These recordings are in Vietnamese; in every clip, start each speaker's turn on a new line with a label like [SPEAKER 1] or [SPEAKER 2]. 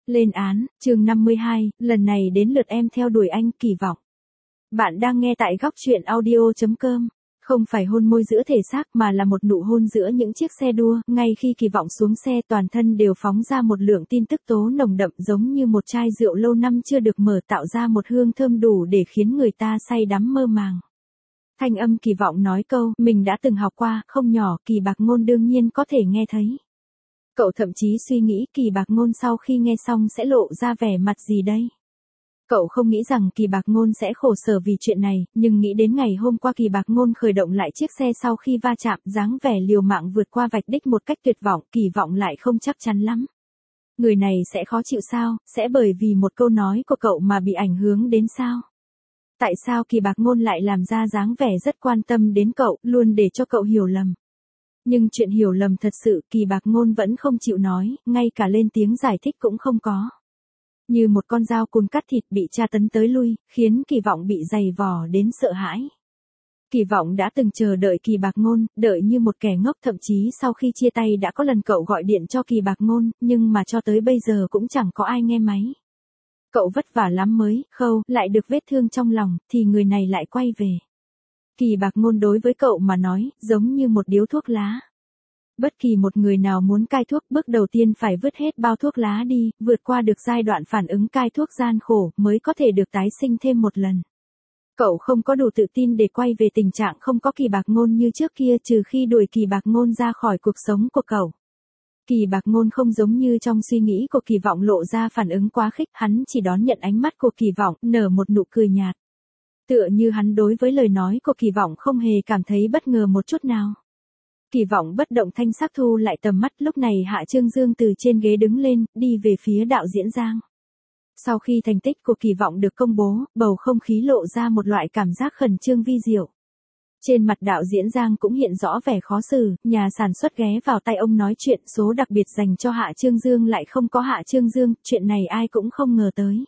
[SPEAKER 1] Lên án, chương 52, lần này đến lượt em theo đuổi anh, Kỳ Vọng. Bạn đang nghe tại góc truyện audio.com. Không phải hôn môi giữa thể xác mà là một nụ hôn giữa những chiếc xe đua, ngay khi Kỳ Vọng xuống xe toàn thân đều phóng ra một lượng tin tức tố nồng đậm giống như một chai rượu lâu năm chưa được mở tạo ra một hương thơm đủ để khiến người ta say đắm mơ màng. Thanh âm Kỳ Vọng nói câu, mình đã từng học qua, không nhỏ, Kỳ Bạc Ngôn đương nhiên có thể nghe thấy. Cậu thậm chí suy nghĩ Kỳ Bạc Ngôn sau khi nghe xong sẽ lộ ra vẻ mặt gì đây. Cậu không nghĩ rằng Kỳ Bạc Ngôn sẽ khổ sở vì chuyện này, nhưng nghĩ đến ngày hôm qua Kỳ Bạc Ngôn khởi động lại chiếc xe sau khi va chạm, dáng vẻ liều mạng vượt qua vạch đích một cách tuyệt vọng, Kỳ Vọng lại không chắc chắn lắm. Người này sẽ khó chịu sao, sẽ bởi vì một câu nói của cậu mà bị ảnh hưởng đến sao? Tại sao Kỳ Bạc Ngôn lại làm ra dáng vẻ rất quan tâm đến cậu, luôn để cho cậu hiểu lầm? Nhưng chuyện hiểu lầm thật sự Kỳ Bạc Ngôn vẫn không chịu nói, ngay cả lên tiếng giải thích cũng không có. Như một con dao cùn cắt thịt bị tra tấn tới lui, khiến Kỳ Vọng bị dày vò đến sợ hãi. Kỳ Vọng đã từng chờ đợi Kỳ Bạc Ngôn, đợi như một kẻ ngốc, thậm chí sau khi chia tay đã có lần cậu gọi điện cho Kỳ Bạc Ngôn, nhưng mà cho tới bây giờ cũng chẳng có ai nghe máy. Cậu vất vả lắm mới khâu lại được vết thương trong lòng, thì người này lại quay về. Kỳ Bạc Ngôn đối với cậu mà nói, giống như một điếu thuốc lá. Bất kỳ một người nào muốn cai thuốc, bước đầu tiên phải vứt hết bao thuốc lá đi, vượt qua được giai đoạn phản ứng cai thuốc gian khổ, mới có thể được tái sinh thêm một lần. Cậu không có đủ tự tin để quay về tình trạng không có Kỳ Bạc Ngôn như trước kia, trừ khi đuổi Kỳ Bạc Ngôn ra khỏi cuộc sống của cậu. Kỳ Bạc Ngôn không giống như trong suy nghĩ của Kỳ Vọng lộ ra phản ứng quá khích, hắn chỉ đón nhận ánh mắt của Kỳ Vọng, nở một nụ cười nhạt. Tựa như hắn đối với lời nói của Kỳ Vọng không hề cảm thấy bất ngờ một chút nào. Kỳ Vọng bất động thanh sắc thu lại tầm mắt, lúc này Hạ Trương Dương từ trên ghế đứng lên, đi về phía đạo diễn Giang. Sau khi thành tích của Kỳ Vọng được công bố, bầu không khí lộ ra một loại cảm giác khẩn trương vi diệu. Trên mặt đạo diễn Giang cũng hiện rõ vẻ khó xử, nhà sản xuất ghé vào tay ông nói chuyện, số đặc biệt dành cho Hạ Trương Dương lại không có Hạ Trương Dương, chuyện này ai cũng không ngờ tới.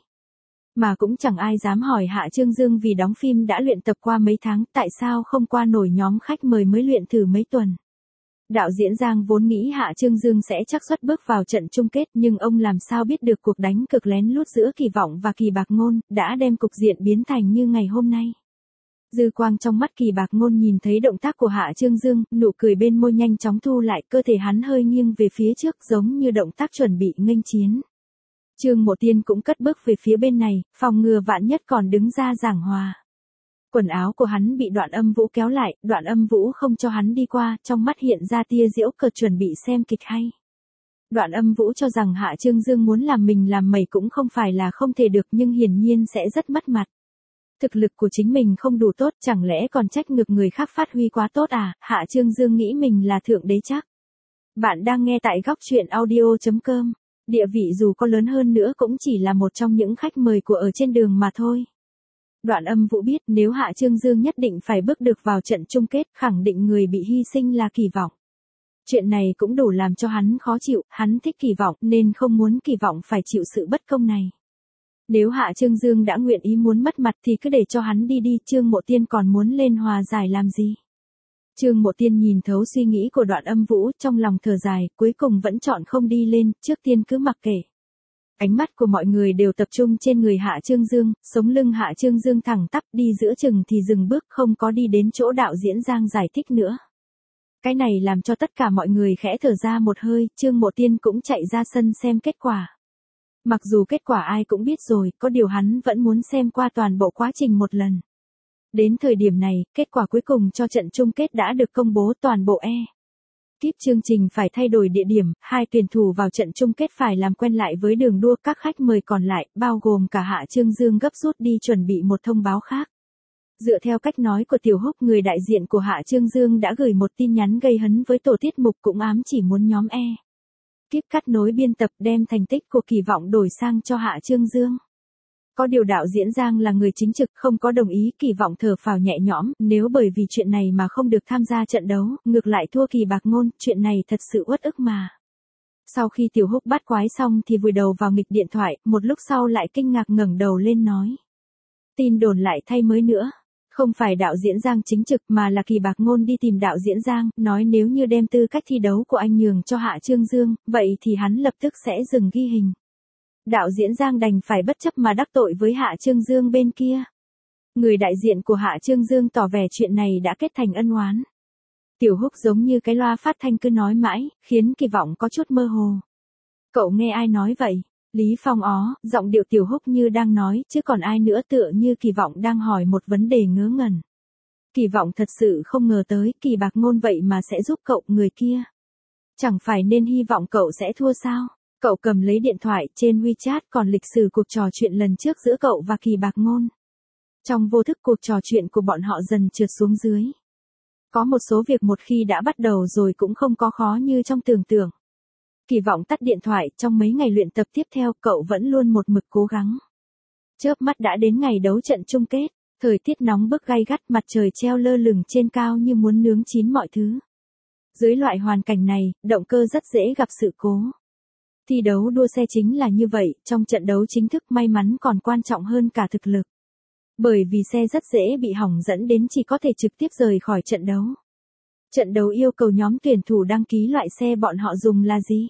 [SPEAKER 1] Mà cũng chẳng ai dám hỏi Hạ Trương Dương vì đóng phim đã luyện tập qua mấy tháng, tại sao không qua nổi nhóm khách mời mới luyện thử mấy tuần. Đạo diễn Giang vốn nghĩ Hạ Trương Dương sẽ chắc suất bước vào trận chung kết, nhưng ông làm sao biết được cuộc đánh cực lén lút giữa Kỳ Vọng và Kỳ Bạc Ngôn, đã đem cục diện biến thành như ngày hôm nay. Dư quang trong mắt Kỳ Bạc Ngôn nhìn thấy động tác của Hạ Trương Dương, nụ cười bên môi nhanh chóng thu lại, cơ thể hắn hơi nghiêng về phía trước giống như động tác chuẩn bị nghênh chiến. Trương Mộ Tiên cũng cất bước về phía bên này, phòng ngừa vạn nhất còn đứng ra giảng hòa. Quần áo của hắn bị Đoạn Âm Vũ kéo lại, Đoạn Âm Vũ không cho hắn đi qua, trong mắt hiện ra tia giễu cợt chuẩn bị xem kịch hay. Đoạn Âm Vũ cho rằng Hạ Trương Dương muốn làm mình làm mẩy cũng không phải là không thể được, nhưng hiển nhiên sẽ rất mất mặt. Thực lực của chính mình không đủ tốt, chẳng lẽ còn trách ngược người khác phát huy quá tốt à? Hạ Trương Dương nghĩ mình là thượng đế chắc. Bạn đang nghe tại góc truyện audio.com. Địa vị dù có lớn hơn nữa cũng chỉ là một trong những khách mời của ở trên đường mà thôi. Đoạn Âm Vũ biết nếu Hạ Trương Dương nhất định phải bước được vào trận chung kết, khẳng định người bị hy sinh là Kỳ Vọng. Chuyện này cũng đủ làm cho hắn khó chịu, hắn thích Kỳ Vọng nên không muốn Kỳ Vọng phải chịu sự bất công này. Nếu Hạ Trương Dương đã nguyện ý muốn mất mặt thì cứ để cho hắn đi đi, Trương Mộ Tiên còn muốn lên hòa giải làm gì? Trương Mộ Tiên nhìn thấu suy nghĩ của Đoạn Âm Vũ, trong lòng thở dài, cuối cùng vẫn chọn không đi lên, trước tiên cứ mặc kệ. Ánh mắt của mọi người đều tập trung trên người Hạ Trương Dương, sống lưng Hạ Trương Dương thẳng tắp, đi giữa chừng thì dừng bước, không có đi đến chỗ đạo diễn Giang giải thích nữa. Cái này làm cho tất cả mọi người khẽ thở ra một hơi, Trương Mộ Tiên cũng chạy ra sân xem kết quả. Mặc dù kết quả ai cũng biết rồi, có điều hắn vẫn muốn xem qua toàn bộ quá trình một lần. Đến thời điểm này, kết quả cuối cùng cho trận chung kết đã được công bố, toàn bộ kíp chương trình phải thay đổi địa điểm, hai tuyển thủ vào trận chung kết phải làm quen lại với đường đua, các khách mời còn lại, bao gồm cả Hạ Trương Dương gấp rút đi chuẩn bị một thông báo khác. Dựa theo cách nói của Tiểu Húc, người đại diện của Hạ Trương Dương đã gửi một tin nhắn gây hấn với tổ tiết mục, cũng ám chỉ muốn nhóm kíp cắt nối biên tập đem thành tích của Kỳ Vọng đổi sang cho Hạ Trương Dương. Có điều đạo diễn Giang là người chính trực, không có đồng ý, Kỳ Vọng thở phào nhẹ nhõm, nếu bởi vì chuyện này mà không được tham gia trận đấu, ngược lại thua Kỳ Bạc Ngôn, chuyện này thật sự uất ức mà. Sau khi Tiểu Húc bắt quái xong thì vùi đầu vào nghịch điện thoại, một lúc sau lại kinh ngạc ngẩng đầu lên nói. Tin đồn lại thay mới nữa. Không phải đạo diễn Giang chính trực mà là Kỳ Bạc Ngôn đi tìm đạo diễn Giang, nói nếu như đem tư cách thi đấu của anh nhường cho Hạ Trương Dương, vậy thì hắn lập tức sẽ dừng ghi hình. Đạo diễn Giang đành phải bất chấp mà đắc tội với Hạ Trương Dương bên kia. Người đại diện của Hạ Trương Dương tỏ vẻ chuyện này đã kết thành ân oán. Tiểu Húc giống như cái loa phát thanh cứ nói mãi, khiến Kỳ Vọng có chút mơ hồ. Cậu nghe ai nói vậy? Lý Phong giọng điệu Tiểu Húc như đang nói, chứ còn ai nữa, tựa như Kỳ Vọng đang hỏi một vấn đề ngớ ngẩn. Kỳ Vọng thật sự không ngờ tới Kỳ Bạc Ngôn vậy mà sẽ giúp cậu, người kia. Chẳng phải nên hy vọng cậu sẽ thua sao? Cậu cầm lấy điện thoại, trên WeChat còn lịch sử cuộc trò chuyện lần trước giữa cậu và Kỳ Bạc Ngôn. Trong vô thức cuộc trò chuyện của bọn họ dần trượt xuống dưới. Có một số việc một khi đã bắt đầu rồi cũng không có khó như trong tưởng tượng. Kỳ Vọng tắt điện thoại, trong mấy ngày luyện tập tiếp theo cậu vẫn luôn một mực cố gắng. Chớp mắt đã đến ngày đấu trận chung kết, thời tiết nóng bức gay gắt, mặt trời treo lơ lửng trên cao như muốn nướng chín mọi thứ. Dưới loại hoàn cảnh này, động cơ rất dễ gặp sự cố. Thi đấu đua xe chính là như vậy, trong trận đấu chính thức may mắn còn quan trọng hơn cả thực lực. Bởi vì xe rất dễ bị hỏng dẫn đến chỉ có thể trực tiếp rời khỏi trận đấu. Trận đấu yêu cầu nhóm tuyển thủ đăng ký loại xe bọn họ dùng là gì?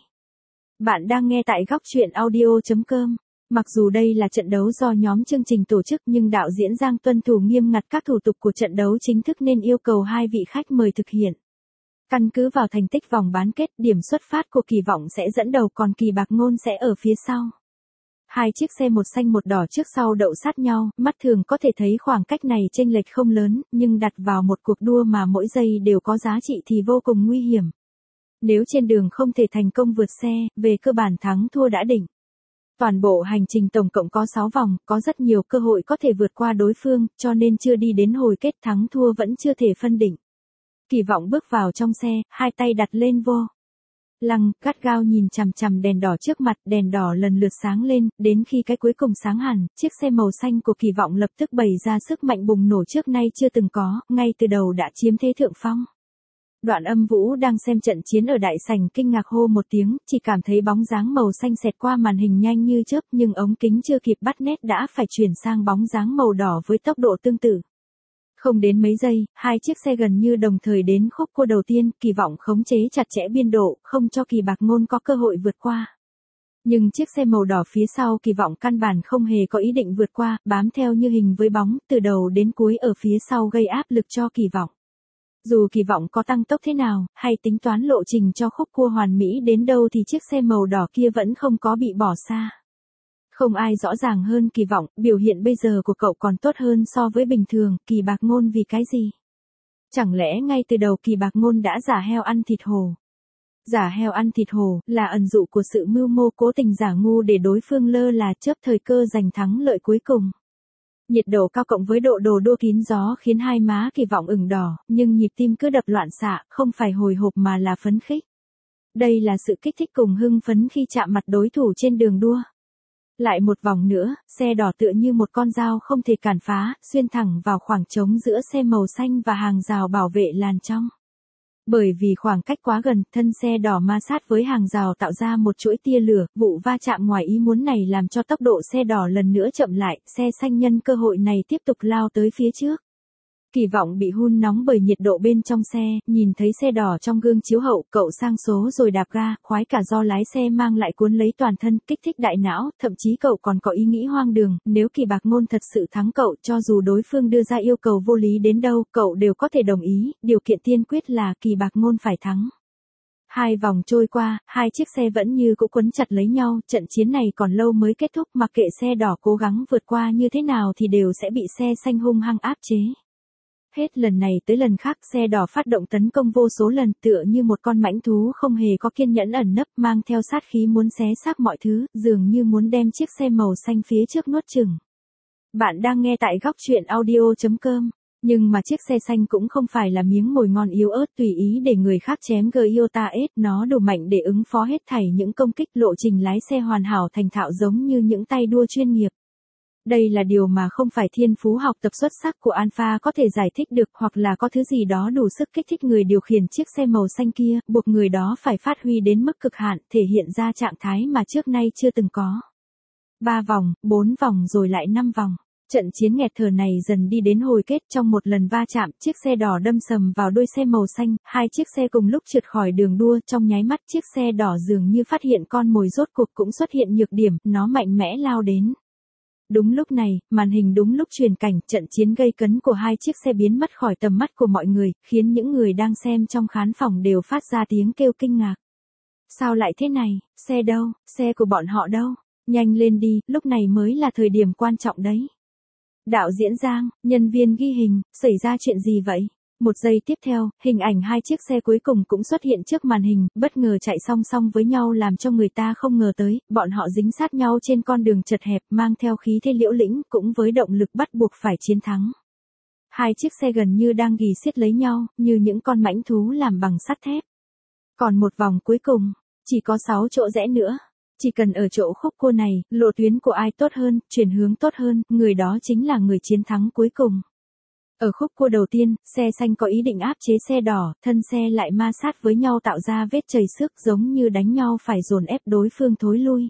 [SPEAKER 1] Bạn đang nghe tại Góc Truyện Audio.com. Mặc dù đây là trận đấu do nhóm chương trình tổ chức nhưng đạo diễn Giang tuân thủ nghiêm ngặt các thủ tục của trận đấu chính thức nên yêu cầu hai vị khách mời thực hiện. Căn cứ vào thành tích vòng bán kết, điểm xuất phát của Kỳ Vọng sẽ dẫn đầu còn Kỳ Bạc Ngôn sẽ ở phía sau. Hai chiếc xe một xanh một đỏ trước sau đậu sát nhau, mắt thường có thể thấy khoảng cách này chênh lệch không lớn, nhưng đặt vào một cuộc đua mà mỗi giây đều có giá trị thì vô cùng nguy hiểm. Nếu trên đường không thể thành công vượt xe, về cơ bản thắng thua đã định. Toàn bộ hành trình tổng cộng có 6 vòng, có rất nhiều cơ hội có thể vượt qua đối phương, cho nên chưa đi đến hồi kết thắng thua vẫn chưa thể phân định. Kỳ Vọng bước vào trong xe, hai tay đặt lên vô lăng, gắt gao nhìn chằm chằm đèn đỏ trước mặt, đèn đỏ lần lượt sáng lên, đến khi cái cuối cùng sáng hẳn, chiếc xe màu xanh của Kỳ Vọng lập tức bày ra sức mạnh bùng nổ trước nay chưa từng có, ngay từ đầu đã chiếm thế thượng phong. Đoạn Âm Vũ đang xem trận chiến ở đại sảnh kinh ngạc hô một tiếng, chỉ cảm thấy bóng dáng màu xanh xẹt qua màn hình nhanh như chớp, nhưng ống kính chưa kịp bắt nét đã phải chuyển sang bóng dáng màu đỏ với tốc độ tương tự. Không đến mấy giây, hai chiếc xe gần như đồng thời đến khúc cua đầu tiên, Kỳ Vọng khống chế chặt chẽ biên độ, không cho Kỳ Bạc Ngôn có cơ hội vượt qua. Nhưng chiếc xe màu đỏ phía sau Kỳ Vọng căn bản không hề có ý định vượt qua, bám theo như hình với bóng, từ đầu đến cuối ở phía sau gây áp lực cho Kỳ Vọng. Dù Kỳ Vọng có tăng tốc thế nào, hay tính toán lộ trình cho khúc cua hoàn mỹ đến đâu thì chiếc xe màu đỏ kia vẫn không có bị bỏ xa. Không ai rõ ràng hơn Kỳ Vọng, biểu hiện bây giờ của cậu còn tốt hơn so với bình thường, Kỳ Bạc Ngôn vì cái gì? Chẳng lẽ ngay từ đầu Kỳ Bạc Ngôn đã giả heo ăn thịt hổ? Giả heo ăn thịt hổ là ẩn dụ của sự mưu mô cố tình giả ngu để đối phương lơ là chớp thời cơ giành thắng lợi cuối cùng. Nhiệt độ cao cộng với độ đồ đua kín gió khiến hai má Kỳ Vọng ửng đỏ, nhưng nhịp tim cứ đập loạn xạ, không phải hồi hộp mà là phấn khích. Đây là sự kích thích cùng hưng phấn khi chạm mặt đối thủ trên đường đua. Lại một vòng nữa, xe đỏ tựa như một con dao không thể cản phá, xuyên thẳng vào khoảng trống giữa xe màu xanh và hàng rào bảo vệ làn trong. Bởi vì khoảng cách quá gần, thân xe đỏ ma sát với hàng rào tạo ra một chuỗi tia lửa, vụ va chạm ngoài ý muốn này làm cho tốc độ xe đỏ lần nữa chậm lại, xe xanh nhân cơ hội này tiếp tục lao tới phía trước. Kỳ Vọng bị hun nóng bởi nhiệt độ bên trong xe, nhìn thấy xe đỏ trong gương chiếu hậu, cậu sang số rồi đạp ga, khoái cả do lái xe mang lại cuốn lấy toàn thân, kích thích đại não, thậm chí cậu còn có ý nghĩ hoang đường, nếu Kỳ Bạc Ngôn thật sự thắng cậu, cho dù đối phương đưa ra yêu cầu vô lý đến đâu, cậu đều có thể đồng ý, điều kiện tiên quyết là Kỳ Bạc Ngôn phải thắng. Hai vòng trôi qua, hai chiếc xe vẫn như cũ quấn chặt lấy nhau, trận chiến này còn lâu mới kết thúc, mặc kệ xe đỏ cố gắng vượt qua như thế nào thì đều sẽ bị xe xanh hung hăng áp chế. Hết lần này tới lần khác, xe đỏ phát động tấn công vô số lần, tựa như một con mãnh thú không hề có kiên nhẫn ẩn nấp, mang theo sát khí muốn xé xác mọi thứ, dường như muốn đem chiếc xe màu xanh phía trước nuốt chửng. Bạn đang nghe tại Góc Truyện Audio.com. Nhưng mà chiếc xe xanh cũng không phải là miếng mồi ngon yếu ớt tùy ý để người khác chém Toyota S, nó đủ mạnh để ứng phó hết thảy những công kích, lộ trình lái xe hoàn hảo thành thạo giống như những tay đua chuyên nghiệp. Đây là điều mà không phải thiên phú học tập xuất sắc của Alpha có thể giải thích được, hoặc là có thứ gì đó đủ sức kích thích người điều khiển chiếc xe màu xanh kia, buộc người đó phải phát huy đến mức cực hạn, thể hiện ra trạng thái mà trước nay chưa từng có. 3 vòng, 4 vòng rồi lại 5 vòng. Trận chiến nghẹt thở này dần đi đến hồi kết. Trong một lần va chạm, chiếc xe đỏ đâm sầm vào đuôi xe màu xanh, hai chiếc xe cùng lúc trượt khỏi đường đua. Trong nháy mắt chiếc xe đỏ dường như phát hiện con mồi, rốt cuộc cũng xuất hiện nhược điểm, nó mạnh mẽ lao đến. Đúng lúc này, màn hình đúng lúc truyền cảnh trận chiến gây cấn của hai chiếc xe biến mất khỏi tầm mắt của mọi người, khiến những người đang xem trong khán phòng đều phát ra tiếng kêu kinh ngạc. Sao lại thế này, xe đâu, xe của bọn họ đâu, nhanh lên đi, lúc này mới là thời điểm quan trọng đấy. Đạo diễn Giang, nhân viên ghi hình, xảy ra chuyện gì vậy? Một giây tiếp theo, hình ảnh hai chiếc xe cuối cùng cũng xuất hiện trước màn hình, bất ngờ chạy song song với nhau làm cho người ta không ngờ tới, bọn họ dính sát nhau trên con đường chật hẹp mang theo khí thế liễu lĩnh cũng với động lực bắt buộc phải chiến thắng. Hai chiếc xe gần như đang ghì siết lấy nhau, như những con mãnh thú làm bằng sắt thép. Còn một vòng cuối cùng, chỉ có 6 chỗ rẽ nữa. Chỉ cần ở chỗ khúc cua này, lộ tuyến của ai tốt hơn, chuyển hướng tốt hơn, người đó chính là người chiến thắng cuối cùng. Ở khúc cua đầu tiên, xe xanh có ý định áp chế xe đỏ, thân xe lại ma sát với nhau tạo ra vết chầy xước giống như đánh nhau phải dồn ép đối phương thối lui.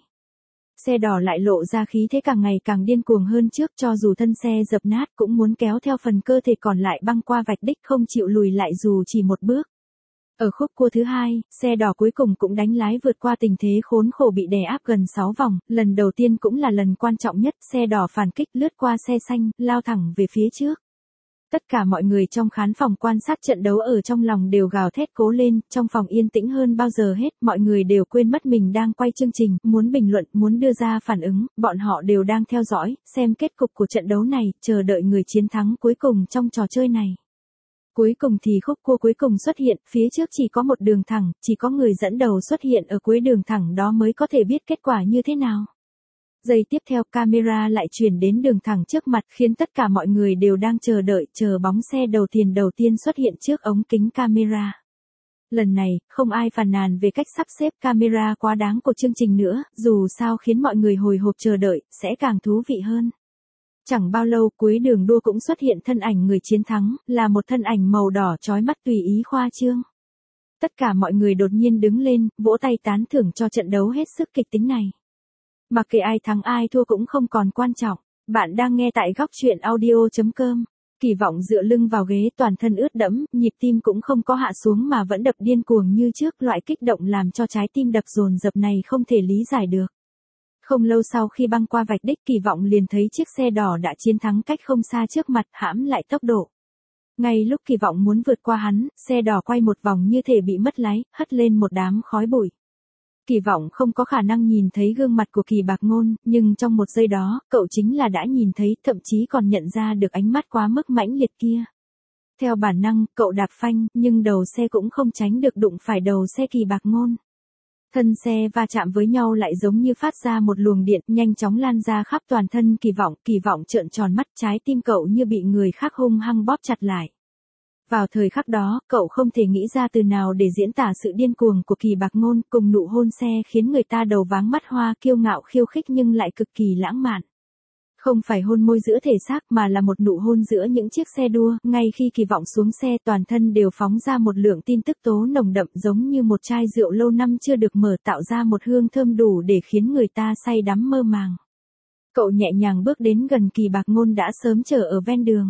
[SPEAKER 1] Xe đỏ lại lộ ra khí thế càng ngày càng điên cuồng hơn trước, cho dù thân xe dập nát cũng muốn kéo theo phần cơ thể còn lại băng qua vạch đích không chịu lùi lại dù chỉ một bước. Ở khúc cua thứ hai, xe đỏ cuối cùng cũng đánh lái vượt qua tình thế khốn khổ bị đè áp gần 6 vòng, lần đầu tiên cũng là lần quan trọng nhất, xe đỏ phản kích lướt qua xe xanh, lao thẳng về phía trước. Tất cả mọi người trong khán phòng quan sát trận đấu ở trong lòng đều gào thét cố lên, trong phòng yên tĩnh hơn bao giờ hết, mọi người đều quên mất mình đang quay chương trình, muốn bình luận, muốn đưa ra phản ứng, bọn họ đều đang theo dõi, xem kết cục của trận đấu này, chờ đợi người chiến thắng cuối cùng trong trò chơi này. Cuối cùng thì khúc cua cuối cùng xuất hiện, phía trước chỉ có một đường thẳng, chỉ có người dẫn đầu xuất hiện ở cuối đường thẳng đó mới có thể biết kết quả như thế nào. Giây tiếp theo camera lại chuyển đến đường thẳng trước mặt khiến tất cả mọi người đều đang chờ đợi, chờ bóng xe đầu tiên xuất hiện trước ống kính camera. Lần này, không ai phàn nàn về cách sắp xếp camera quá đáng của chương trình nữa, dù sao khiến mọi người hồi hộp chờ đợi, sẽ càng thú vị hơn. Chẳng bao lâu cuối đường đua cũng xuất hiện thân ảnh người chiến thắng, là một thân ảnh màu đỏ chói mắt tùy ý khoa trương. Tất cả mọi người đột nhiên đứng lên, vỗ tay tán thưởng cho trận đấu hết sức kịch tính này. Mặc kệ ai thắng ai thua cũng không còn quan trọng. Bạn đang nghe tại góc truyện audio.com. Kỳ vọng dựa lưng vào ghế toàn thân ướt đẫm, nhịp tim cũng không có hạ xuống mà vẫn đập điên cuồng như trước, loại kích động làm cho trái tim đập dồn dập này không thể lý giải được. Không lâu sau khi băng qua vạch đích, Kỳ vọng liền thấy chiếc xe đỏ đã chiến thắng cách không xa trước mặt, hãm lại tốc độ. Ngay lúc Kỳ vọng muốn vượt qua hắn, xe đỏ quay một vòng như thể bị mất lái, hất lên một đám khói bụi. Kỳ vọng không có khả năng nhìn thấy gương mặt của Kỳ Bạc Ngôn, nhưng trong một giây đó, cậu chính là đã nhìn thấy, thậm chí còn nhận ra được ánh mắt quá mức mãnh liệt kia. Theo bản năng, cậu đạp phanh, nhưng đầu xe cũng không tránh được đụng phải đầu xe Kỳ Bạc Ngôn. Thân xe va chạm với nhau lại giống như phát ra một luồng điện, nhanh chóng lan ra khắp toàn thân Kỳ vọng trợn tròn mắt, trái tim cậu như bị người khác hung hăng bóp chặt lại. Vào thời khắc đó, cậu không thể nghĩ ra từ nào để diễn tả sự điên cuồng của Kỳ Bạc Ngôn, cùng nụ hôn xe khiến người ta đầu váng mắt hoa, kiêu ngạo khiêu khích nhưng lại cực kỳ lãng mạn. Không phải hôn môi giữa thể xác mà là một nụ hôn giữa những chiếc xe đua, ngay khi Kỳ vọng xuống xe toàn thân đều phóng ra một lượng tin tức tố nồng đậm giống như một chai rượu lâu năm chưa được mở, tạo ra một hương thơm đủ để khiến người ta say đắm mơ màng. Cậu nhẹ nhàng bước đến gần Kỳ Bạc Ngôn đã sớm chờ ở ven đường.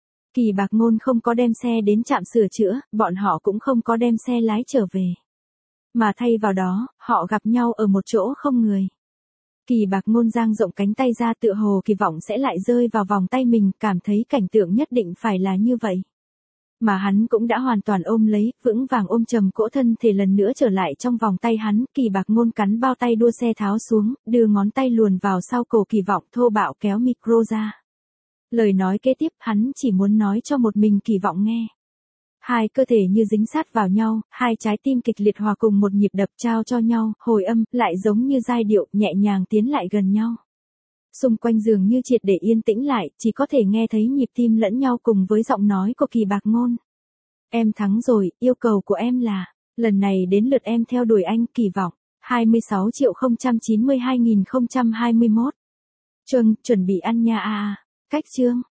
[SPEAKER 1] Kỳ Bạc Ngôn không có đem xe đến trạm sửa chữa, bọn họ cũng không có đem xe lái trở về. Mà thay vào đó, họ gặp nhau ở một chỗ không người. Kỳ Bạc Ngôn dang rộng cánh tay ra tựa hồ Kỳ vọng sẽ lại rơi vào vòng tay mình, cảm thấy cảnh tượng nhất định phải là như vậy. Mà hắn cũng đã hoàn toàn ôm lấy, vững vàng ôm chầm cỗ thân thể lần nữa trở lại trong vòng tay hắn. Kỳ Bạc Ngôn cắn bao tay đua xe tháo xuống, đưa ngón tay luồn vào sau cổ Kỳ vọng, thô bạo kéo micro ra. Lời nói kế tiếp hắn chỉ muốn nói cho một mình Kỳ vọng nghe. Hai cơ thể như dính sát vào nhau, hai trái tim kịch liệt hòa cùng một nhịp đập trao cho nhau, hồi âm, lại giống như giai điệu, nhẹ nhàng tiến lại gần nhau. Xung quanh dường như triệt để yên tĩnh lại, chỉ có thể nghe thấy nhịp tim lẫn nhau cùng với giọng nói của Kỳ Bạc Ngôn. Em thắng rồi, yêu cầu của em là, lần này đến lượt em theo đuổi anh, Kỳ vọng. 26.092.021. Chuẩn bị ăn nha a. Cách chương.